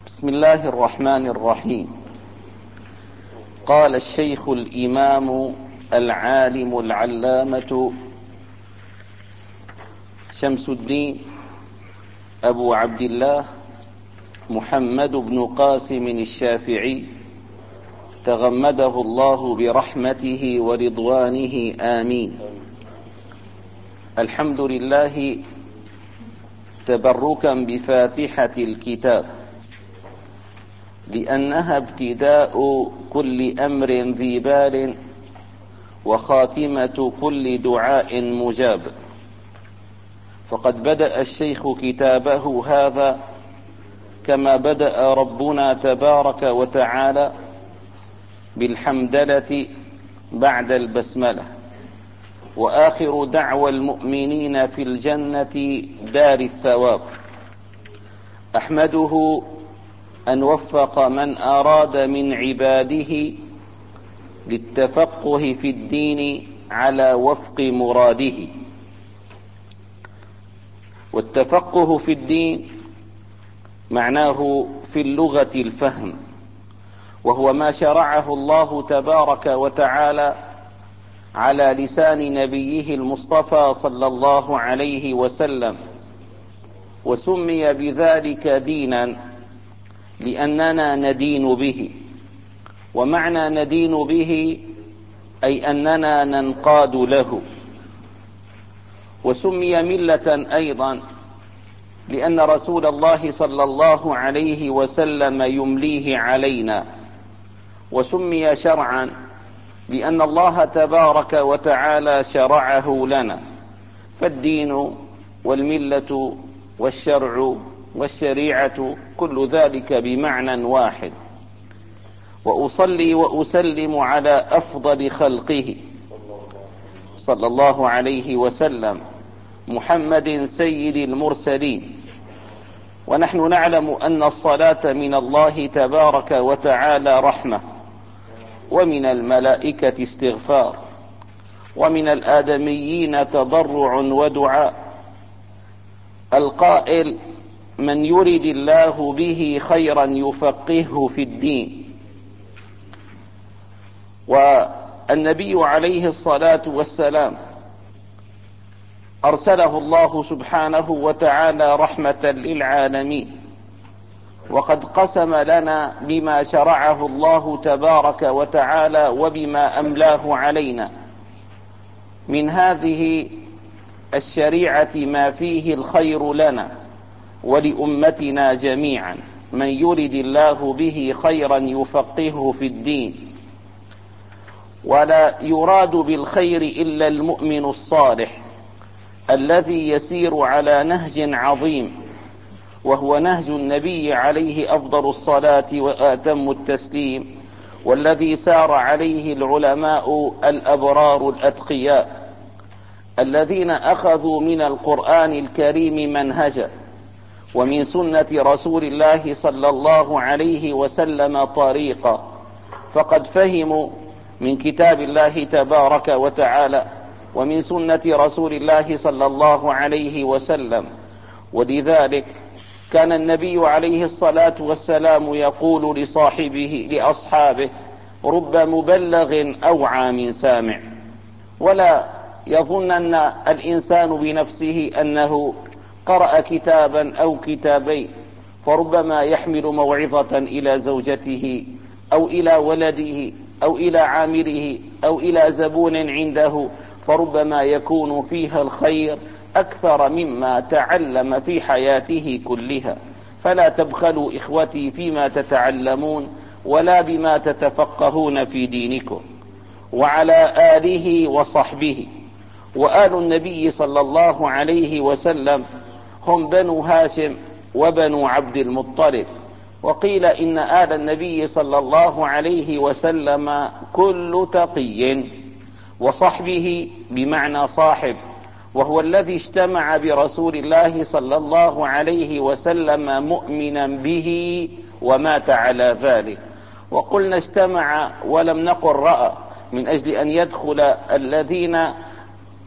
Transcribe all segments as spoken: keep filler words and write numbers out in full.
بسم الله الرحمن الرحيم. قال الشيخ الإمام العالم العلامة شمس الدين أبو عبد الله محمد بن قاسم الشافعي تغمده الله برحمته ورضوانه آمين. الحمد لله تبركا بفاتحة الكتاب، لأنها ابتداء كل أمر ذي بال وخاتمة كل دعاء مجاب. فقد بدأ الشيخ كتابه هذا كما بدأ ربنا تبارك وتعالى بالحمدلة بعد البسملة، وآخر دعوى المؤمنين في الجنة دار الثواب. أحمده أن وفق من أراد من عباده للتفقه في الدين على وفق مراده. والتفقه في الدين معناه في اللغة الفهم، وهو ما شرعه الله تبارك وتعالى على لسان نبيه المصطفى صلى الله عليه وسلم، وسمي بذلك دينا لأننا ندين به. ومعنى ندين به أي أننا ننقاد له. وسمي ملة أيضا لأن رسول الله صلى الله عليه وسلم يمليه علينا. وسمي شرعا لأن الله تبارك وتعالى شرعه لنا. فالدين والملة والشرع والشريعة كل ذلك بمعنى واحد. وأصلي وأسلم على أفضل خلقه صلى الله عليه وسلم محمد سيد المرسلين. ونحن نعلم أن الصلاة من الله تبارك وتعالى رحمة، ومن الملائكة استغفار، ومن الآدميين تضرع ودعاء. القائل: من يرد الله به خيرا يفقهه في الدين. والنبي عليه الصلاة والسلام أرسله الله سبحانه وتعالى رحمة للعالمين، وقد قسم لنا بما شرعه الله تبارك وتعالى وبما أملاه علينا من هذه الشريعة ما فيه الخير لنا ولأمتنا جميعا. من يرد الله به خيرا يفقهه في الدين. ولا يراد بالخير إلا المؤمن الصالح الذي يسير على نهج عظيم، وهو نهج النبي عليه أفضل الصلاة وأتم التسليم، والذي سار عليه العلماء الأبرار الأتقياء الذين أخذوا من القرآن الكريم منهجا، ومن سنة رسول الله صلى الله عليه وسلم طريقا. فقد فهموا من كتاب الله تبارك وتعالى ومن سنة رسول الله صلى الله عليه وسلم. ولذلك كان النبي عليه الصلاة والسلام يقول لصاحبه لأصحابه: رب مبلغ أوعى من سامع. ولا يظنن الإنسان بنفسه أنه قرأ كتابا أو كتابين فربما يحمل موعظة إلى زوجته أو إلى ولده أو إلى عامله أو إلى زبون عنده، فربما يكون فيها الخير أكثر مما تعلم في حياته كلها. فلا تبخلوا إخوتي فيما تتعلمون ولا بما تتفقهون في دينكم. وعلى آله وصحبه. وآل النبي صلى الله عليه وسلم هم بنو هاشم وبنو عبد المطلب. وقيل إن آل النبي صلى الله عليه وسلم كل تقي. وصحبه بمعنى صاحب، وهو الذي اجتمع برسول الله صلى الله عليه وسلم مؤمنا به ومات على ذلك. وقلنا اجتمع ولم نقل رأى، من أجل أن يدخل الذين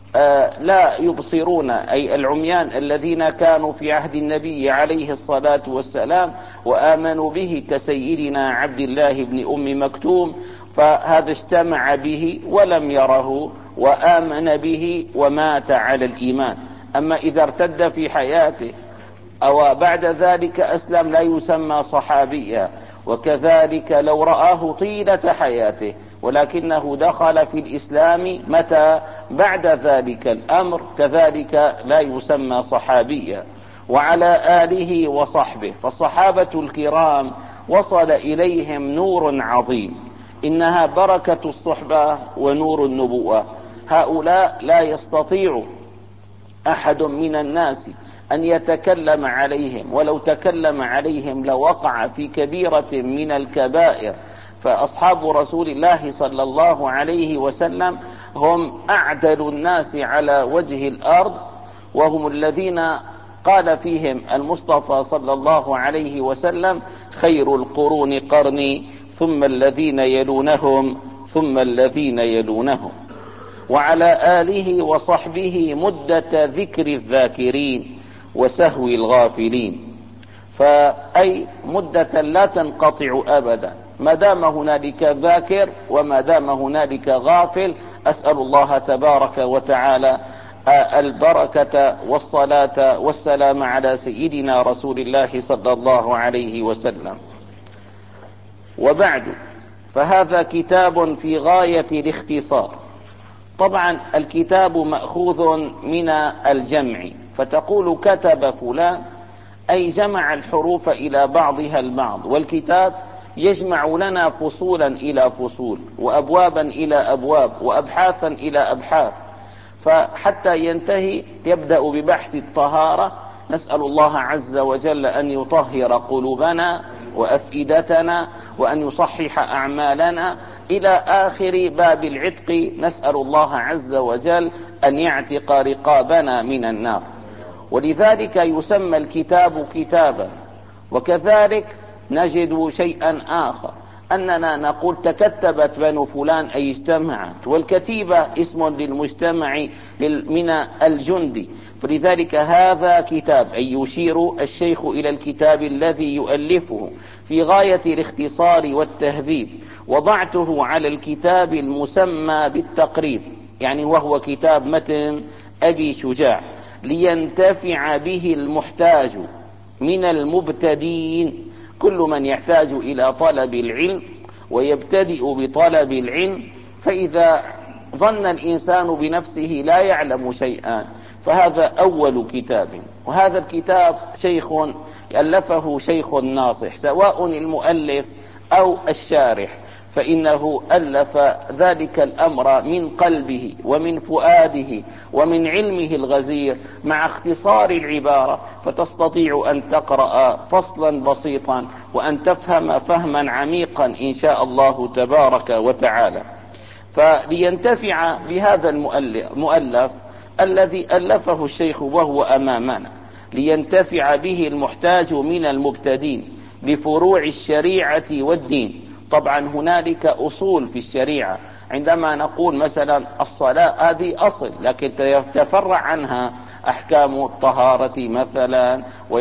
لا يبصرون، أي العميان الذين كانوا في عهد النبي عليه الصلاة والسلام وآمنوا به كسيدنا عبد الله بن أم مكتوم، فهذا اجتمع به ولم يره وآمن به ومات على الإيمان. أما إذا ارتد في حياته أو بعد ذلك أسلم لا يسمى صحابيا. وكذلك لو رآه طيلة حياته ولكنه دخل في الإسلام متى بعد ذلك الأمر كذلك لا يسمى صحابيا. وعلى آله وصحبه، فالصحابة الكرام وصل إليهم نور عظيم، إنها بركة الصحبة ونور النبوة. هؤلاء لا يستطيع أحد من الناس أن يتكلم عليهم، ولو تكلم عليهم لوقع في كبيرة من الكبائر. فأصحاب رسول الله صلى الله عليه وسلم هم أعدل الناس على وجه الأرض، وهم الذين قال فيهم المصطفى صلى الله عليه وسلم: خير القرون قرني ثم الذين يلونهم ثم الذين يلونهم. وعلى آله وصحبه مدة ذكر الذاكرين وسهو الغافلين، فأي مدة لا تنقطع أبدا ما دام هنالك ذاكر وما دام هنالك غافل. أسأل الله تبارك وتعالى البركة والصلاة والسلام على سيدنا رسول الله صلى الله عليه وسلم. وبعد، فهذا كتاب في غاية الاختصار. طبعا الكتاب مأخوذ من الجمع، فتقول كتب فلان أي جمع الحروف إلى بعضها البعض، والكتاب يجمع لنا فصولا إلى فصول وأبوابا إلى أبواب وأبحاثا إلى أبحاث، فحتى ينتهي يبدأ ببحث الطهارة. نسأل الله عز وجل أن يطهر قلوبنا وأفئدتنا وأن يصحح أعمالنا إلى آخر باب العتق. نسأل الله عز وجل أن يعتق رقابنا من النار، ولذلك يسمى الكتاب كتابا. وكذلك نجد شيئا آخر، أننا نقول تكتبت بنو فلان أي اجتمعت، والكتيبة اسم للمجتمع من الجند، فلذلك هذا كتاب أي يشير الشيخ إلى الكتاب الذي يؤلفه في غاية الاختصار والتهذيب. وضعته على الكتاب المسمى بالتقريب، يعني وهو كتاب متن أبي شجاع، لينتفع به المحتاج من المبتدين، كل من يحتاج إلى طلب العلم ويبتدئ بطلب العلم. فإذا ظن الإنسان بنفسه لا يعلم شيئا فهذا أول كتاب. وهذا الكتاب شيخ ألفه شيخ ناصح، سواء المؤلف أو الشارح، فإنه ألف ذلك الأمر من قلبه ومن فؤاده ومن علمه الغزير مع اختصار العبارة، فتستطيع أن تقرأ فصلا بسيطا وأن تفهم فهما عميقا إن شاء الله تبارك وتعالى. فلينتفع بهذا المؤلف الذي ألفه الشيخ وهو أمامنا، لينتفع به المحتاج من المبتدين بفروع الشريعة والدين. طبعا هنالك أصول في الشريعة، عندما نقول مثلا الصلاة هذه أصل، لكن تفرع عنها أحكام الطهارة مثلا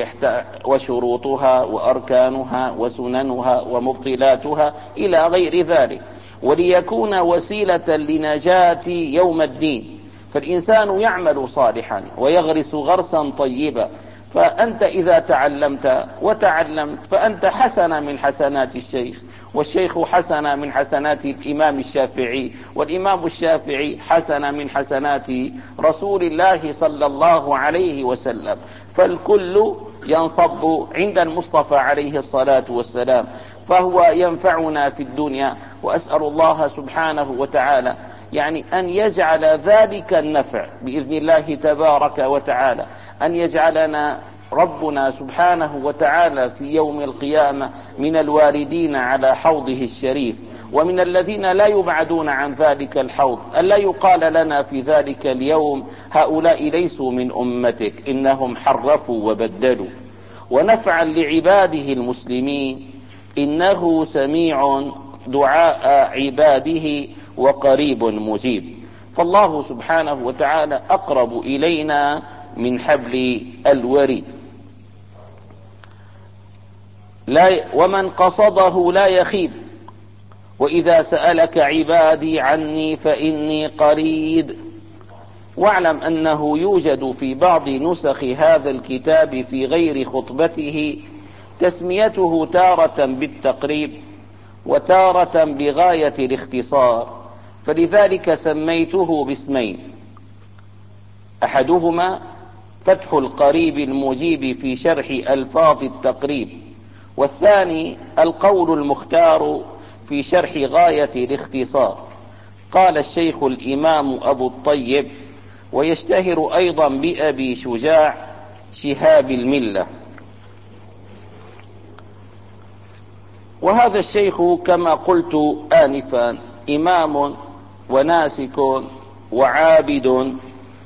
وشروطها وأركانها وسننها ومبطلاتها إلى غير ذلك، وليكون وسيلة لنجاة يوم الدين. فالإنسان يعمل صالحا ويغرس غرسا طيبا، فأنت إذا تعلمت وتعلمت فأنت حسن من حسنات الشيخ، والشيخ حسن من حسنات الإمام الشافعي، والإمام الشافعي حسن من حسنات رسول الله صلى الله عليه وسلم، فالكل ينصب عند المصطفى عليه الصلاة والسلام، فهو ينفعنا في الدنيا. وأسأل الله سبحانه وتعالى يعني أن يجعل ذلك النفع بإذن الله تبارك وتعالى، أن يجعلنا ربنا سبحانه وتعالى في يوم القيامة من الواردين على حوضه الشريف، ومن الذين لا يبعدون عن ذلك الحوض، ألا يقال لنا في ذلك اليوم هؤلاء ليسوا من أمتك إنهم حرفوا وبدلوا. ونفعا لعباده المسلمين إنه سميع دعاء عباده وقريب مجيب. فالله سبحانه وتعالى أقرب إلينا من حبل الوريد. لا ومن قصده لا يخيب، وإذا سألك عبادي عني فإني قريب. واعلم أنه يوجد في بعض نسخ هذا الكتاب في غير خطبته تسميته تارة بالتقريب وتارة بغاية الاختصار، فلذلك سميته باسمين: أحدهما فتح القريب المجيب في شرح ألفاظ التقريب، والثاني القول المختار في شرح غاية الاختصار. قال الشيخ الإمام أبو الطيب: ويشتهر أيضا بأبي شجاع شهاب الملة. وهذا الشيخ كما قلت آنفا إمام وناسك وعابد،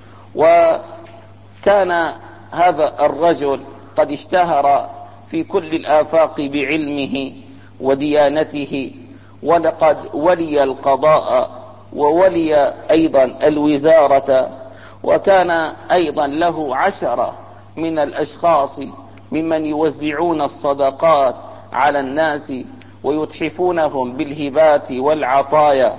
وكان هذا الرجل قد اشتهر في كل الآفاق بعلمه وديانته، ولقد ولي القضاء وولي أيضا الوزارة، وكان أيضا له عشرة من الأشخاص ممن يوزعون الصدقات على الناس ويتحفونهم بالهبات والعطايا،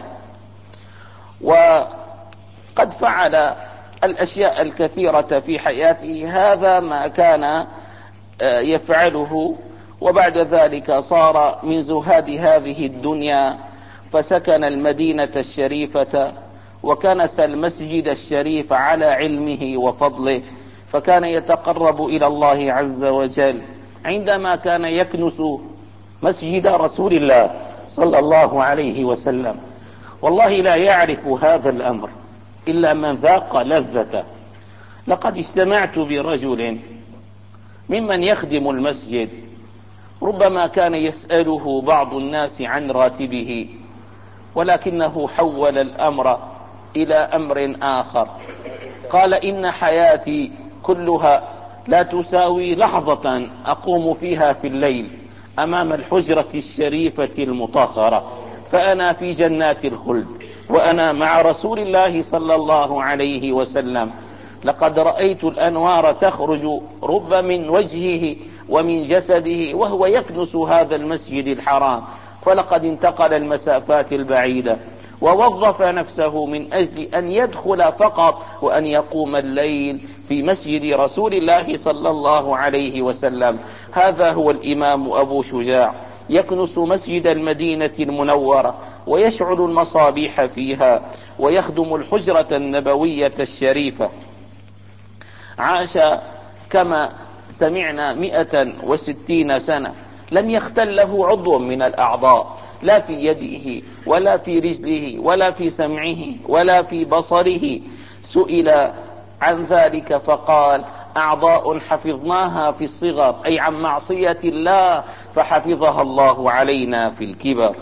وقد فعل الأشياء الكثيرة في حياته. هذا ما كان يفعله، وبعد ذلك صار من زهاد هذه الدنيا، فسكن المدينة الشريفة وكنس المسجد الشريف على علمه وفضله، فكان يتقرب إلى الله عز وجل عندما كان يكنس مسجد رسول الله صلى الله عليه وسلم. والله لا يعرف هذا الأمر إلا من ذاق لذته. لقد استمعت برجل ممن يخدم المسجد، ربما كان يسأله بعض الناس عن راتبه، ولكنه حول الأمر إلى أمر آخر. قال: إن حياتي كلها لا تساوي لحظة أقوم فيها في الليل أمام الحجرة الشريفة المطهرة، فأنا في جنات الخلد وأنا مع رسول الله صلى الله عليه وسلم. لقد رأيت الأنوار تخرج رب من وجهه ومن جسده وهو يكنس هذا المسجد الحرام، فلقد انتقل المسافات البعيدة ووظف نفسه من أجل أن يدخل فقط وأن يقوم الليل في مسجد رسول الله صلى الله عليه وسلم. هذا هو الإمام أبو شجاع، يكنس مسجد المدينة المنورة ويشعل المصابيح فيها ويخدم الحجرة النبوية الشريفة. عاش كما سمعنا مئة وستين سنة، لم يختل له عضو من الأعضاء، لا في يده ولا في رجله ولا في سمعه ولا في بصره. سئل عن ذلك فقال: أعضاء حفظناها في الصغر، أي عن معصية الله، فحفظها الله علينا في الكبر.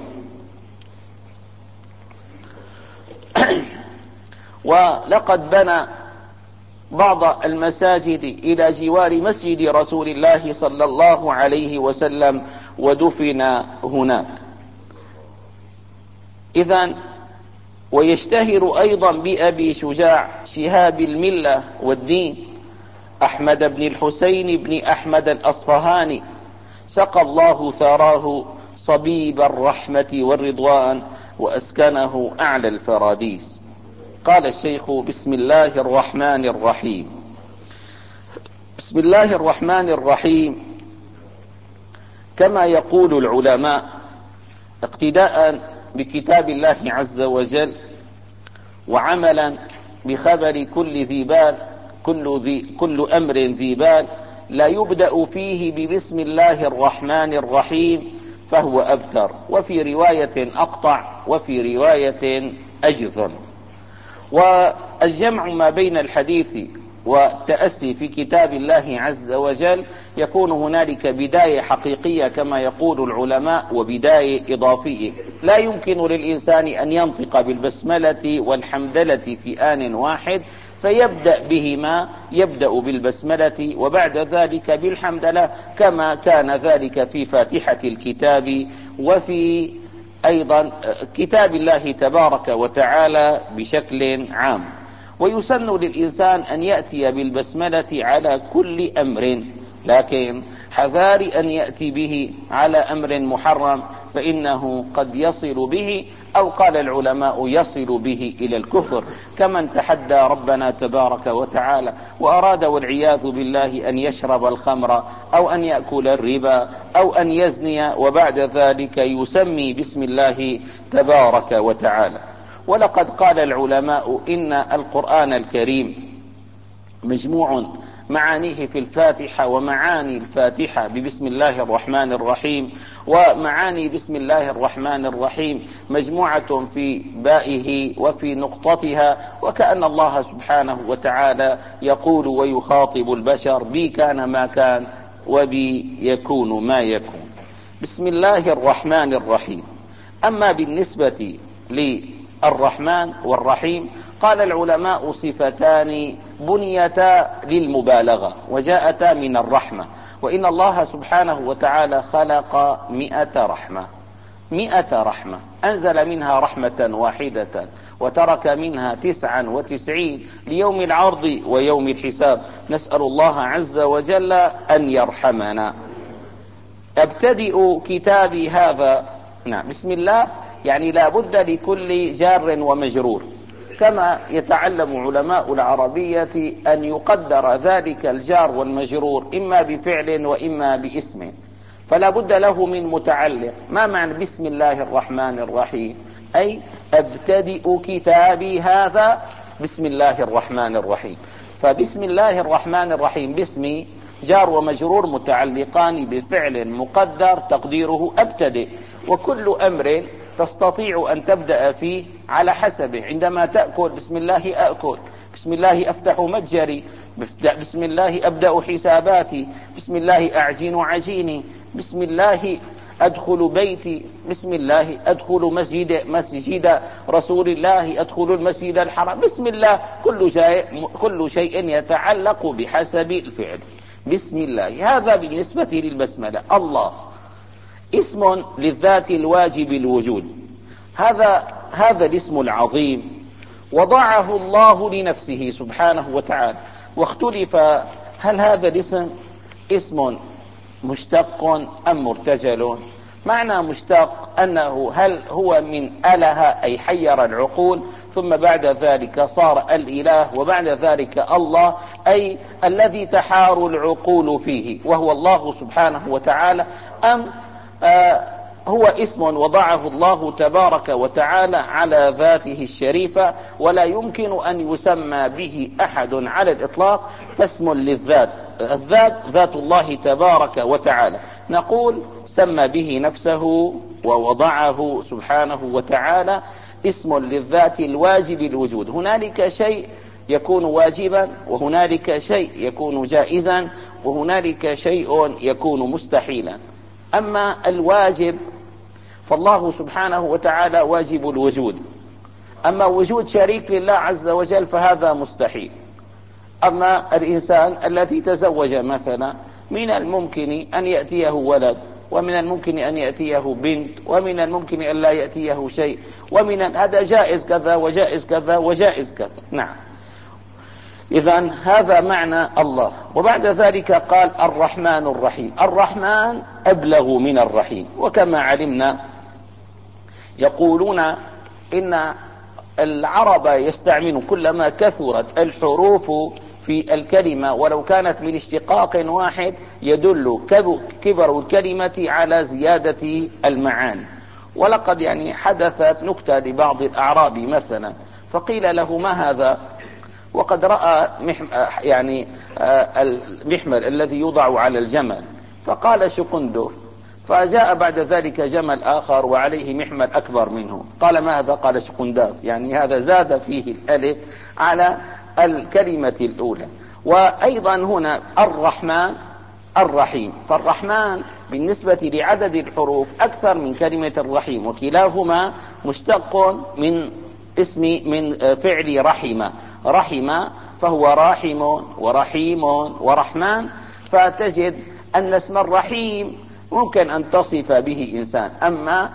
ولقد بنى بعض المساجد إلى جوار مسجد رسول الله صلى الله عليه وسلم ودفن هناك. إذن ويشتهر أيضا بأبي شجاع شهاب الملة والدين أحمد بن الحسين بن أحمد الأصفهاني، سقى الله ثراه صبيب الرحمة والرضوان وأسكنه أعلى الفراديس. قال الشيخ: بسم الله الرحمن الرحيم. بسم الله الرحمن الرحيم كما يقول العلماء اقتداء بكتاب الله عز وجل، وعملا بخبر كل ذي بال كل, ذي كل أمر ذي بال، لا يبدأ فيه ببسم الله الرحمن الرحيم فهو أبتر، وفي رواية أقطع وفي رواية أجذم. والجمع ما بين الحديث والتأسي في كتاب الله عز وجل يكون هنالك بداية حقيقية كما يقول العلماء وبداية إضافية. لا يمكن للإنسان أن ينطق بالبسملة والحمدلة في آن واحد، فيبدأ بهما، يبدأ بالبسملة وبعد ذلك بالحمدلة، كما كان ذلك في فاتحة الكتاب وفي أيضا كتاب الله تبارك وتعالى بشكل عام. ويسن للإنسان أن يأتي بالبسملة على كل أمر، لكن حذار أن يأتي به على أمر محرم، فإنه قد يصل به، أو قال العلماء يصل به إلى الكفر، كمن تحدى ربنا تبارك وتعالى وأراد والعياذ بالله أن يشرب الخمر أو أن يأكل الربا أو أن يزني وبعد ذلك يسمي باسم الله تبارك وتعالى. ولقد قال العلماء إن القرآن الكريم مجموع معانيه في الفاتحة، ومعاني الفاتحة ببسم الله الرحمن الرحيم، ومعاني بسم الله الرحمن الرحيم مجموعة في بائه وفي نقطتها، وكأن الله سبحانه وتعالى يقول ويخاطب البشر: بي كان ما كان وبي يكون ما يكون. بسم الله الرحمن الرحيم. أما بالنسبة للرحمن والرحيم، قال العلماء صفتان بنيتا للمبالغة وجاءتا من الرحمة، وإن الله سبحانه وتعالى خلق مئة رحمة مئة رحمة، أنزل منها رحمة واحدة وترك منها تسعا وتسعين ليوم العرض ويوم الحساب. نسأل الله عز وجل أن يرحمنا. أبتدئ كتابي هذا، نعم، بسم الله، يعني لا بد لكل جار ومجرور، كما يتعلم علماء العربية أن يقدر ذلك الجار والمجرور إما بفعل وإما باسم، فلا بد له من متعلق. ما معنى بسم الله الرحمن الرحيم؟ أي أبتدئ كتابي هذا بسم الله الرحمن الرحيم. فبسم الله الرحمن الرحيم باسم جار ومجرور متعلقان بفعل مقدر تقديره أبتدئ، وكل أمر تستطيع أن تبدأ فيه على حسبه. عندما تأكل بسم الله أأكل، بسم الله أفتح متجري، بسم الله أبدأ حساباتي، بسم الله أعجن عجيني، بسم الله أدخل بيتي، بسم الله أدخل مسجد مسجد رسول الله، أدخل المسجد الحرام، بسم الله. كل شيء كل شيء يتعلق بحسب الفعل. بسم الله. هذا بالنسبة للبسملة. الله اسم للذات الواجب الوجود، هذا هذا الاسم العظيم وضعه الله لنفسه سبحانه وتعالى، واختلف هل هذا الاسم اسم مشتق أم مرتجل. معنى مشتق أنه هل هو من أله أي حير العقول، ثم بعد ذلك صار الإله، وبعد ذلك الله أي الذي تحار العقول فيه وهو الله سبحانه وتعالى، أم آه هو اسم وضعه الله تبارك وتعالى على ذاته الشريفة ولا يمكن أن يسمى به أحد على الإطلاق، فاسم للذات. الذات ذات الله تبارك وتعالى، نقول سمى به نفسه ووضعه سبحانه وتعالى اسم للذات الواجب الوجود. هنالك شيء يكون واجبا، وهنالك شيء يكون جائزا، وهنالك شيء يكون مستحيلا. أما الواجب فالله سبحانه وتعالى واجب الوجود، أما وجود شريك لله عز وجل فهذا مستحيل. أما الإنسان الذي تزوج مثلا، من الممكن أن يأتيه ولد، ومن الممكن أن يأتيه بنت، ومن الممكن أن لا يأتيه شيء، ومن هذا جائز كذا وجائز كذا وجائز كذا. نعم، إذن هذا معنى الله. وبعد ذلك قال الرحمن الرحيم. الرحمن أبلغ من الرحيم، وكما علمنا يقولون إن العرب يستعمل كلما كثرت الحروف في الكلمة ولو كانت من اشتقاق واحد يدل كبر الكلمة على زيادة المعاني. ولقد يعني حدثت نكتة لبعض الأعراب مثلا، فقيل له ما هذا؟ وقد رأى يعني المحمل الذي يوضع على الجمل، فقال شقندف. فجاء بعد ذلك جمل آخر وعليه محمل أكبر منه، قال ما هذا؟ قال شقنداف. يعني هذا زاد فيه الألف على الكلمة الأولى. وأيضا هنا الرحمن الرحيم، فالرحمن بالنسبة لعدد الحروف أكثر من كلمة الرحيم، وكلاهما مشتق من اسم من فعل رحمة. رحمة فهو راحم ورحيم ورحمن، فتجد أن اسم الرحيم ممكن أن تصف به إنسان، أما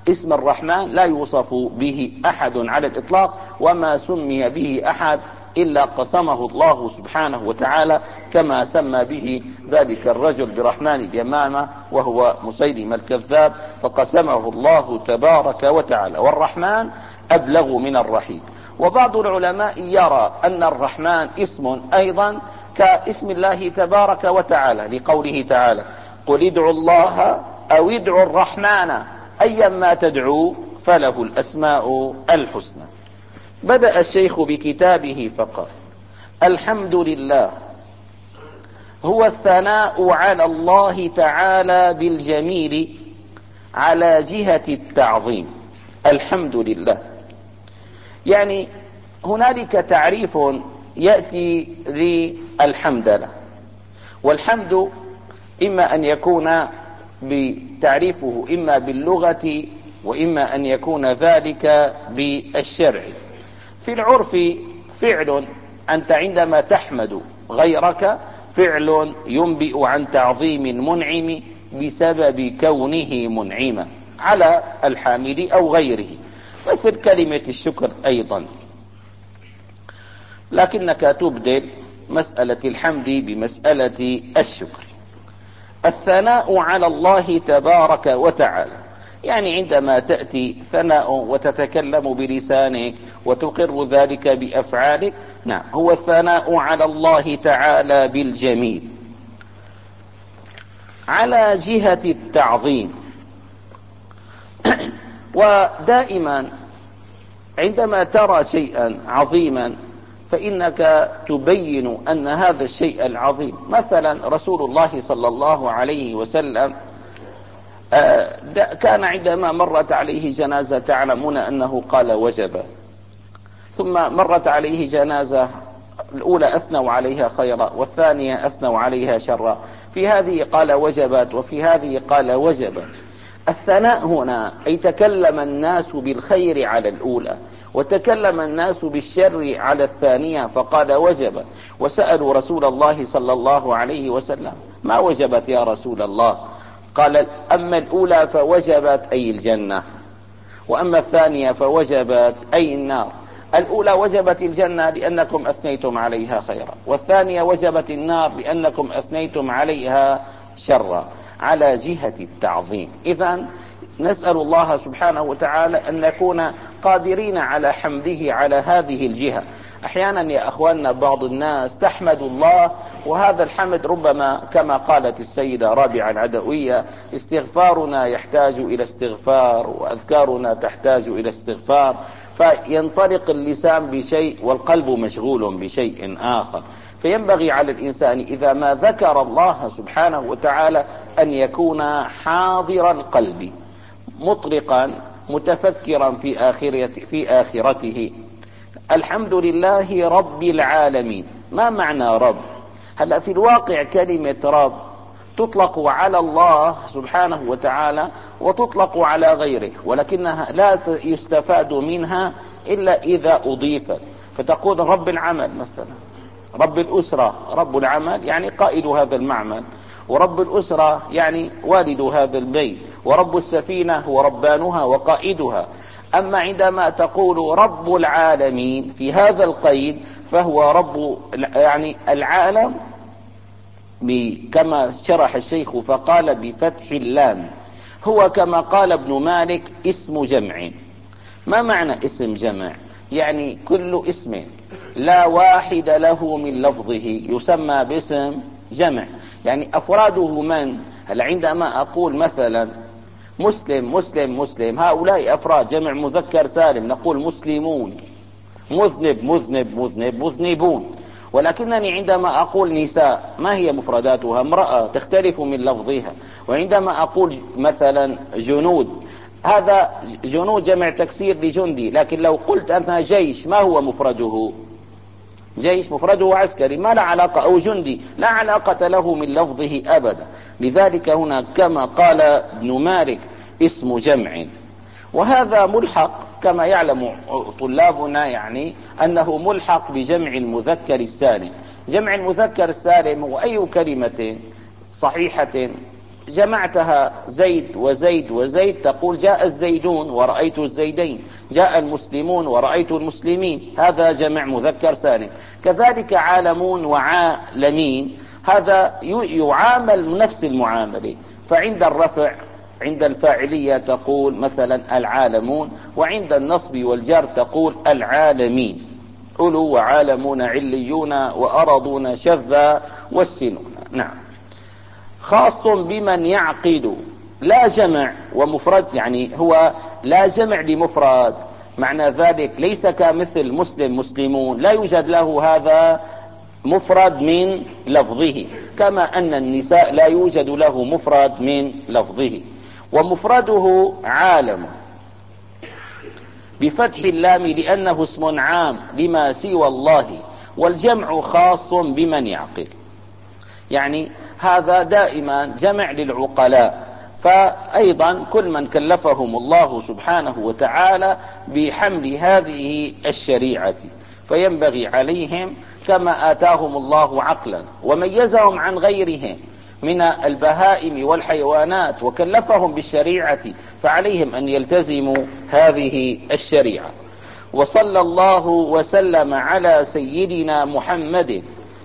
اسم الرحمن لا يوصف به أحد على الإطلاق، وما سمي به أحد إلا قسمه الله سبحانه وتعالى، كما سمى به ذلك الرجل برحمن اليمامة وهو مسيلم الكذاب، فقسمه الله تبارك وتعالى. والرحمن أبلغ من الرحيم. وبعض العلماء يرى أن الرحمن اسم أيضا كاسم الله تبارك وتعالى، لقوله تعالى: قل ادعوا الله أو ادعوا الرحمن أيما تدعوا فله الأسماء الحسنى. بدأ الشيخ بكتابه فقال: الحمد لله هو الثناء على الله تعالى بالجميل على جهة التعظيم. الحمد لله يعني هنالك تعريف يأتي للحمدلله، والحمد إما أن يكون بتعريفه إما باللغة وإما أن يكون ذلك بالشرع. في العرف فعل، أنت عندما تحمد غيرك فعل ينبئ عن تعظيم المنعم بسبب كونه منعما على الحامد أو غيره، مثل كلمة الشكر أيضا، لكنك تبدل مسألة الحمد بمسألة الشكر. الثناء على الله تبارك وتعالى يعني عندما تأتي ثناء وتتكلم بلسانك وتقر ذلك بأفعالك، نعم، هو الثناء على الله تعالى بالجميل على جهة التعظيم. ودائما عندما ترى شيئا عظيما فإنك تبين أن هذا الشيء العظيم. مثلا رسول الله صلى الله عليه وسلم كان عندما مرت عليه جنازة تعلمون أنه قال وجب، ثم مرت عليه جنازة الأولى أثنوا عليها خيرا والثانية أثنوا عليها شرا، في هذه قال وجبت وفي هذه قال وجبت. الثناء هنا أي تكلم الناس بالخير على الأولى وتكلم الناس بالشر على الثانية فقال وجبت. وسألوا رسول الله صلى الله عليه وسلم: ما وجبت يا رسول الله؟ قال: أما الأولى فوجبت أي الجنة، وأما الثانية فوجبت أي النار. الأولى وجبت الجنة لأنكم أثنيتم عليها خيرا، والثانية وجبت النار لأنكم أثنيتم عليها شرا، على جهة التعظيم. إذن نسأل الله سبحانه وتعالى أن نكون قادرين على حمده على هذه الجهة. أحيانا يا أخواننا بعض الناس تحمد الله، وهذا الحمد ربما كما قالت السيدة رابعة العدوية: استغفارنا يحتاج إلى استغفار وأذكارنا تحتاج إلى استغفار، فينطلق اللسان بشيء والقلب مشغول بشيء آخر. فينبغي على الإنسان إذا ما ذكر الله سبحانه وتعالى أن يكون حاضر القلب مطلقا متفكرا في آخرته, في آخرته. الحمد لله رب العالمين. ما معنى رب؟ هلأ في الواقع كلمة رب تطلق على الله سبحانه وتعالى وتطلق على غيره، ولكنها لا يستفاد منها إلا إذا أضيفت، فتقول رب العمل مثلا، رب الأسرة. رب العمل يعني قائد هذا المعمل، ورب الأسرة يعني والد هذا البيت، ورب السفينة هو ربانها وقائدها. أما عندما تقول رب العالمين في هذا القيد فهو رب يعني العالم، كما شرح الشيخ فقال بفتح اللام. هو كما قال ابن مالك اسم جمع. ما معنى اسم جمع؟ يعني كل اسم لا واحد له من لفظه يسمى باسم جمع. يعني أفراده من؟ هل عندما أقول مثلا مسلم مسلم مسلم، هؤلاء أفراد جمع مذكر سالم، نقول مسلمون. مذنب مذنب مذنب مذنبون. ولكنني عندما أقول نساء ما هي مفرداتها؟ امرأة، تختلف من لفظها. وعندما أقول مثلا جنود، هذا جنود جمع تكسير لجندي، لكن لو قلت أنها جيش ما هو مفرده؟ جيش مفرده عسكري، ما لا علاقة، أو جندي لا علاقة له من لفظه أبدا. لذلك هنا كما قال ابن مالك اسم جمع. وهذا ملحق كما يعلم طلابنا، يعني أنه ملحق بجمع المذكر السالم. جمع المذكر السالم هو أي كلمة صحيحة جمعتها زيد وزيد وزيد تقول جاء الزيدون ورأيت الزيدين، جاء المسلمون ورأيت المسلمين، هذا جمع مذكر سالم. كذلك عالمون وعالمين، هذا يعامل نفس المعاملة. فعند الرفع عند الفاعلية تقول مثلا العالمون، وعند النصب والجر تقول العالمين. أولو وعالمون عليون وأرضون شذا والسنون. نعم. خاص بمن يعقد، لا جمع ومفرد، يعني هو لا جمع لمفرد، معنى ذلك ليس كمثل مسلم مسلمون، لا يوجد له هذا مفرد من لفظه، كما أن النساء لا يوجد له مفرد من لفظه. ومفرده عالم بفتح اللام لأنه اسم عام لما سوى الله، والجمع خاص بمن يعقل. يعني هذا دائما جمع للعقلاء، فأيضا كل من كلفهم الله سبحانه وتعالى بحمل هذه الشريعة فينبغي عليهم كما آتاهم الله عقلا وميزهم عن غيرهم من البهائم والحيوانات وكلفهم بالشريعة، فعليهم أن يلتزموا هذه الشريعة. وصلى الله وسلم على سيدنا محمد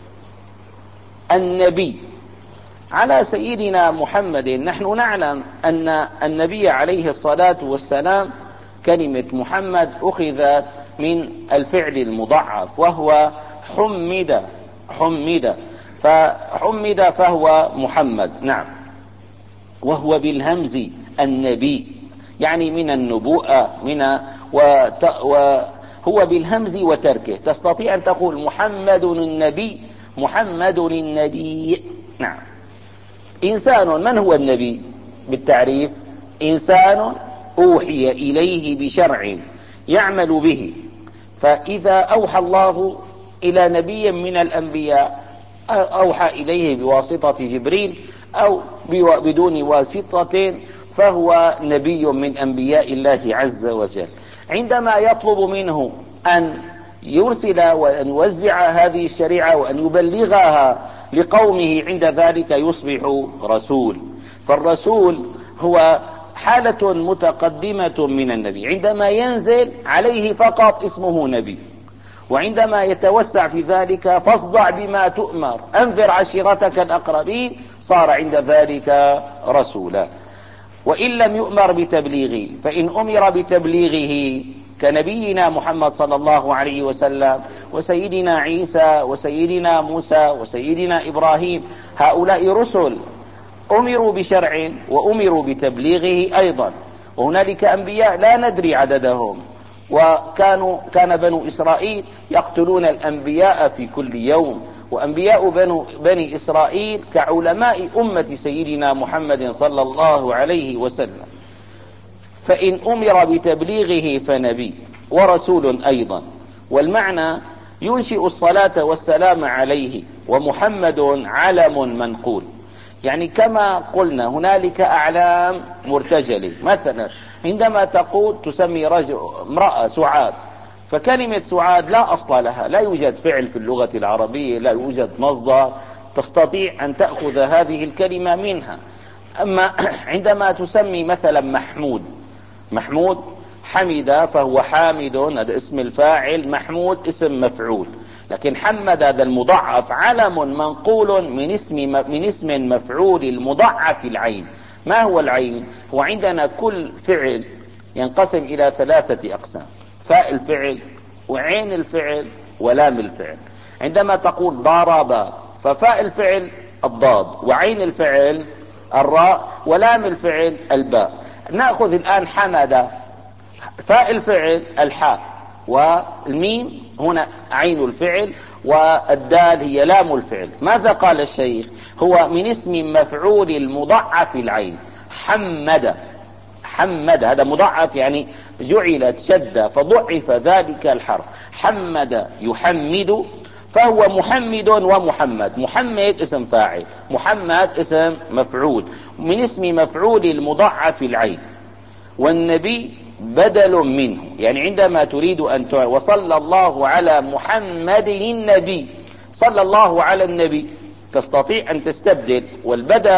النبي. على سيدنا محمد، نحن نعلم أن النبي عليه الصلاة والسلام كلمة محمد أخذت من الفعل المضاعف وهو حمد، حمد فحمد فهو محمد. نعم. وهو بالهمز النبي، يعني من النبوءة، من وهو بالهمز وتركه. تستطيع أن تقول محمد النبي، محمد النبي. نعم. إنسان، من هو النبي بالتعريف؟ إنسان أوحي إليه بشرع يعمل به. فإذا أوحى الله إلى نبي من الأنبياء، أوحى إليه بواسطة جبريل أو بدون واسطة، فهو نبي من أنبياء الله عز وجل. عندما يطلب منه أن يرسل وأن يوزع هذه الشريعة وأن يبلغها لقومه، عند ذلك يصبح رسول. فالرسول هو حالة متقدمة من النبي، عندما ينزل عليه فقط اسمه نبي، وعندما يتوسع في ذلك فاصدع بما تؤمر أنذر عشيرتك الأقربين، صار عند ذلك رسولا. وإن لم يؤمر بتبليغه، فإن أمر بتبليغه كنبينا محمد صلى الله عليه وسلم وسيدنا عيسى وسيدنا موسى وسيدنا إبراهيم، هؤلاء رسل أمروا بشرع وأمروا بتبليغه أيضا. وهنالك أنبياء لا ندري عددهم، وكانوا كان بنو إسرائيل يقتلون الأنبياء في كل يوم، وأنبياء بنو بني إسرائيل كعلماء أمة سيدنا محمد صلى الله عليه وسلم. فإن أمر بتبليغه فنبي ورسول أيضا. والمعنى ينشئ الصلاة والسلام عليه، ومحمد علم منقول. يعني كما قلنا هنالك أعلام مرتجلة، مثلا عندما تقول تسمي رجل امرأة سعاد، فكلمة سعاد لا أصل لها، لا يوجد فعل في اللغة العربية، لا يوجد مصدر تستطيع أن تأخذ هذه الكلمة منها. أما عندما تسمي مثلا محمود، محمود حمد فهو حامد، هذا اسم الفاعل، محمود اسم مفعول. لكن حمد هذا المضاعف علم منقول من اسم من اسم مفعول المضاعف العين. ما هو العين؟ هو عندنا كل فعل ينقسم إلى ثلاثة أقسام: فاء الفعل وعين الفعل ولام الفعل. عندما تقول ضرب، ففاء الفعل الضاد، وعين الفعل الراء، ولام الفعل الباء. نأخذ الآن حمد، فاء الفعل الحاء، والميم هنا عين الفعل، والدال هي لام الفعل. ماذا قال الشيخ؟ هو من اسم مفعول المضاعف العين. حمد، حمد هذا مضاعف، يعني جعلت شدة فضعف ذلك الحرف. حمد يحمد، فهو محمد ومحمد. محمد اسم فاعل، محمد اسم مفعول، من اسم مفعول المضاعف العين. والنبي بدل منه، يعني عندما تريد أن تعلم وصلى الله على محمد النبي، صلى الله على النبي، تستطيع أن تستبدل، والبدل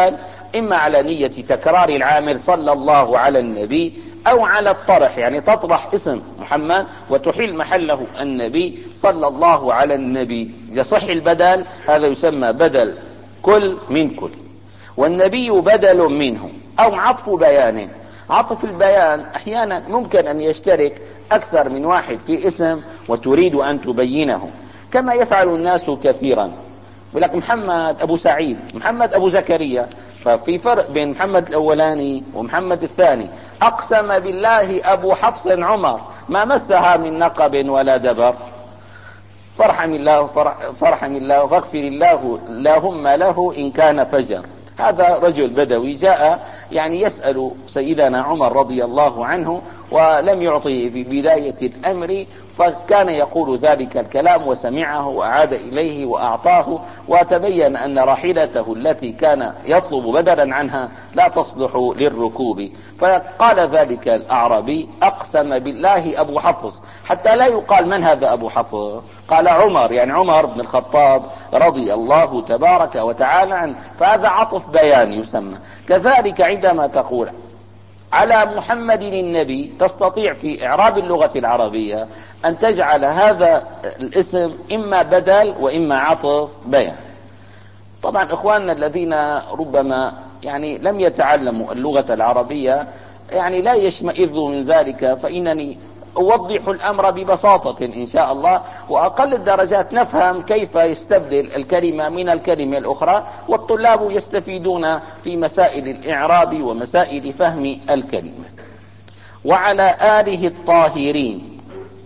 إما على نية تكرار العامل صلى الله على النبي، أو على الطرح، يعني تطرح اسم محمد وتحيل محله النبي صلى الله على النبي. يصح البدل، هذا يسمى بدل كل من كل، والنبي بدل منه. أو عطف بيان. عطف البيان أحيانا ممكن أن يشترك أكثر من واحد في اسم وتريد أن تبينه، كما يفعل الناس كثيرا. يقول لك محمد أبو سعيد، محمد أبو زكريا، ففي فرق بين محمد الأولاني ومحمد الثاني. أقسم بالله أبو حفص عمر ما مسها من نقب ولا دبر، فارحم الله فارحم الله فاغفر الله اللهم له إن كان فجر. هذا رجل بدوي جاء يعني يسأل سيدنا عمر رضي الله عنه، ولم يعطيه في بداية الأمر، فكان يقول ذلك الكلام وسمعه وأعاد إليه وأعطاه، وتبين أن راحلته التي كان يطلب بدلا عنها لا تصلح للركوب. فقال ذلك الأعرابي أقسم بالله أبو حفص، حتى لا يقال من هذا أبو حفص، قال عمر، يعني عمر بن الخطاب رضي الله تبارك وتعالى عنه. فهذا عطف بيان يسمى. كذلك عندما تقول على محمد النبي، تستطيع في إعراب اللغة العربية أن تجعل هذا الاسم إما بدل وإما عطف بيان. طبعا إخواننا الذين ربما يعني لم يتعلموا اللغة العربية يعني لا يشمئذوا من ذلك، فإنني أوضح الأمر ببساطة إن شاء الله، وأقل الدرجات نفهم كيف يستبدل الكلمة من الكلمة الأخرى، والطلاب يستفيدون في مسائل الإعراب ومسائل فهم الكلمة. وعلى آله الطاهرين،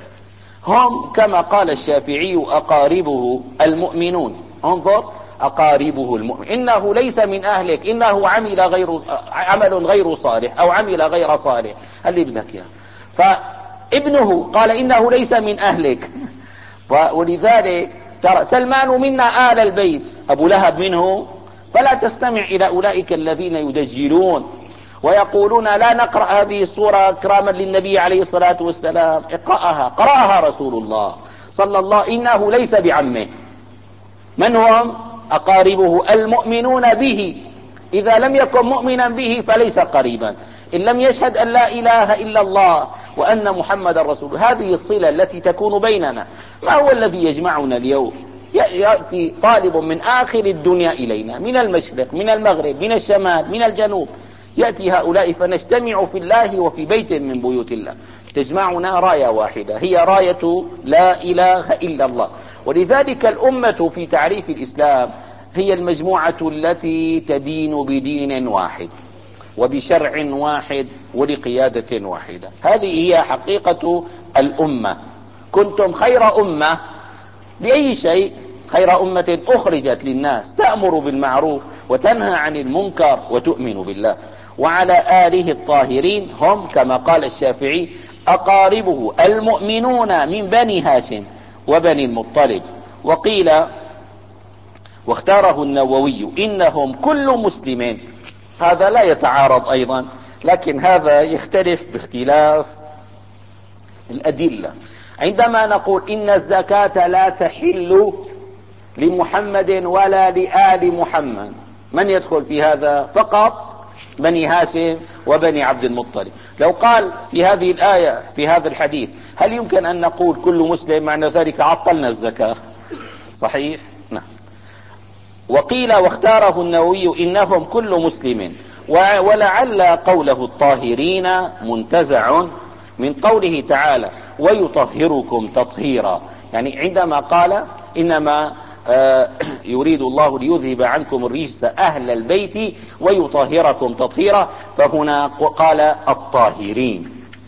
هم كما قال الشافعي أقاربه المؤمنون. انظر، أقاربه المؤمن، إنه ليس من أهلك، إنه عمل غير عمل غير صالح أو عمل غير صالح، اللي بدك يا فابنه قال إنه ليس من أهلك. ولذلك ترى سلمان منا آل البيت، أبو لهب منه. فلا تستمع إلى أولئك الذين يدجلون ويقولون لا نقرأ هذه السورة كراما للنبي عليه الصلاة والسلام. اقرأها، قرأها رسول الله صلى الله، إنه ليس بعمه. من هم أقاربه؟ المؤمنون به، إذا لم يكن مؤمنا به فليس قريبا، إن لم يشهد أن لا إله إلا الله وأن محمد رسول. هذه الصلة التي تكون بيننا. ما هو الذي يجمعنا اليوم؟ يأتي طالب من آخر الدنيا إلينا، من المشرق من المغرب من الشمال من الجنوب، يأتي هؤلاء فنجتمع في الله وفي بيت من بيوت الله، تجمعنا راية واحدة، هي راية لا إله إلا الله. ولذلك الأمة في تعريف الإسلام هي المجموعة التي تدين بدين واحد وبشرع واحد ولقيادة واحدة. هذه هي حقيقة الأمة. كنتم خير أمة بأي شيء؟ خير أمة أخرجت للناس، تأمر بالمعروف وتنهى عن المنكر وتؤمن بالله. وعلى آله الطاهرين، هم كما قال الشافعي أقاربه المؤمنون من بني هاشم وبني المطلب. وقيل واختاره النووي إنهم كل مسلم. هذا لا يتعارض أيضا، لكن هذا يختلف باختلاف الأدلة. عندما نقول إن الزكاة لا تحل لمحمد ولا لآل محمد، من يدخل في هذا؟ فقط بني هاشم وبني عبد المطلب. لو قال في هذه الآية في هذا الحديث هل يمكن أن نقول كل مسلم؟ معنى ذلك عطلنا الزكاة. صحيح؟ نعم. وقيل واختاره النووي إنهم كل مسلم. ولعل قوله الطاهرين منتزع من قوله تعالى ويطهركم تطهيرا، يعني عندما قال إنما آه يريد الله ليذهب عنكم الرجس أهل البيت ويطهركم تطهيرا، فهنا قال الطاهرين.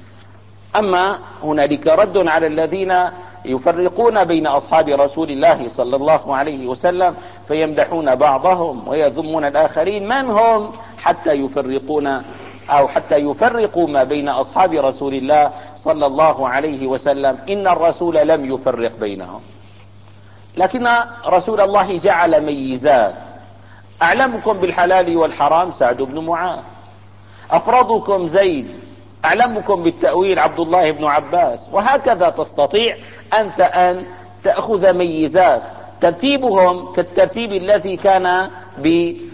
أما هنالك رد على الذين يفرقون بين أصحاب رسول الله صلى الله عليه وسلم فيمدحون بعضهم ويذمون الآخرين. من هم حتى يفرقون أو حتى يفرقوا ما بين أصحاب رسول الله صلى الله عليه وسلم؟ إن الرسول لم يفرق بينهم، لكن رسول الله جعل ميزات. أعلمكم بالحلال والحرام سعد بن معاذ، أفرضكم زيد، أعلمكم بالتأويل عبد الله بن عباس. وهكذا تستطيع أنت أن تأخذ ميزات، ترتيبهم كالترتيب الذي كان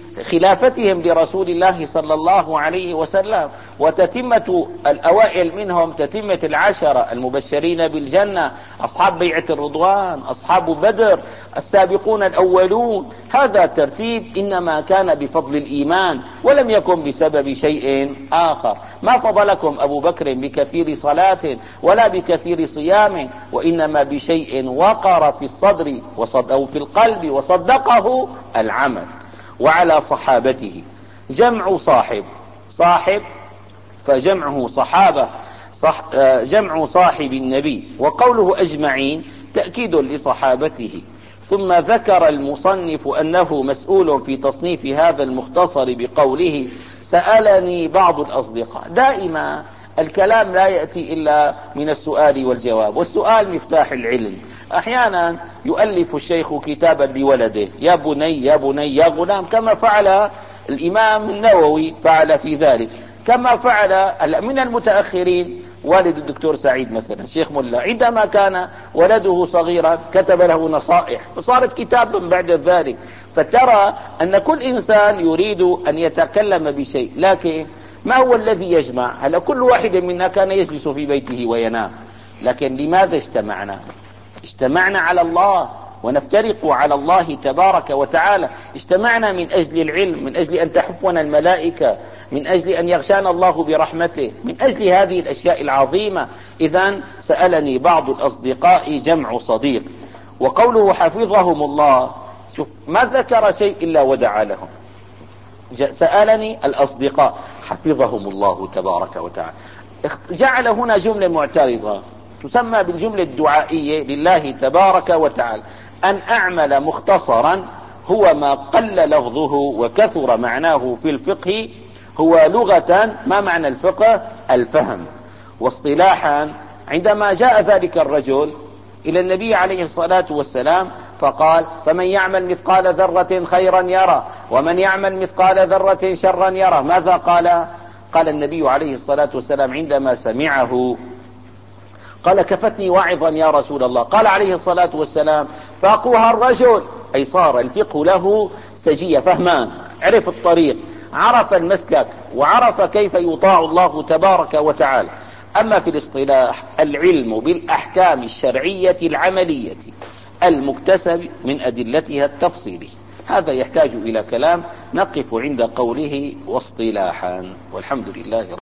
خلافتهم لرسول الله صلى الله عليه وسلم، وتتمة الأوائل منهم تتمة العشرة المبشرين بالجنة، أصحاب بيعة الرضوان، أصحاب بدر، السابقون الأولون. هذا ترتيب إنما كان بفضل الإيمان ولم يكن بسبب شيء آخر. ما فضلكم أبو بكر بكثير صلاة ولا بكثير صيام، وإنما بشيء وقر في الصدر أو في القلب وصدقه العمل. وعلى صحابته جمع صاحب، صاحب فجمعه صحابة، صح جمع صاحب النبي، وقوله أجمعين تأكيد لصحابته. ثم ذكر المصنف أنه مسؤول في تصنيف هذا المختصر بقوله سألني بعض الأصدقاء. دائما الكلام لا يأتي إلا من السؤال والجواب، والسؤال مفتاح العلم. أحيانا يؤلف الشيخ كتابا لولده، يا بني يا بني يا غلام، كما فعل الإمام النووي فعل في ذلك، كما فعل من المتأخرين والد الدكتور سعيد مثلا شيخ ملا، عندما كان ولده صغيرا كتب له نصائح فصارت كتابا بعد ذلك. فترى أن كل إنسان يريد أن يتكلم بشيء، لكن ما هو الذي يجمع؟ هلا كل واحد منا كان يجلس في بيته وينام، لكن لماذا اجتمعنا؟ اجتمعنا على الله ونفترق على الله تبارك وتعالى. اجتمعنا من أجل العلم، من أجل أن تحفنا الملائكة، من أجل أن يغشانا الله برحمته، من أجل هذه الأشياء العظيمة. إذن سألني بعض الأصدقاء جمع صديق. وقوله حفظهم الله، شوف ما ذكر شيء إلا ودعا لهم. سألني الأصدقاء حفظهم الله تبارك وتعالى، جعل هنا جملة معترضة تسمى بالجملة الدعائية لله تبارك وتعالى: أن أعمل مختصرا هو ما قل لفظه وكثر معناه في الفقه. هو لغة ما معنى الفقه؟ الفهم. واصطلاحا عندما جاء ذلك الرجل إلى النبي عليه الصلاة والسلام فقال: فمن يعمل مثقال ذرة خيرا يرى ومن يعمل مثقال ذرة شرا يرى. ماذا قال؟ قال النبي عليه الصلاة والسلام عندما سمعه قال: كفتني واعظا يا رسول الله. قال عليه الصلاة والسلام: فقه الرجل، أي صار الفقه له سجية، فهمان، عرف الطريق، عرف المسلك، وعرف كيف يطاع الله تبارك وتعالى. أما في الاصطلاح العلم بالأحكام الشرعية العملية المكتسب من أدلتها التفصيلية. هذا يحتاج إلى كلام، نقف عند قوله واصطلاحا، والحمد لله.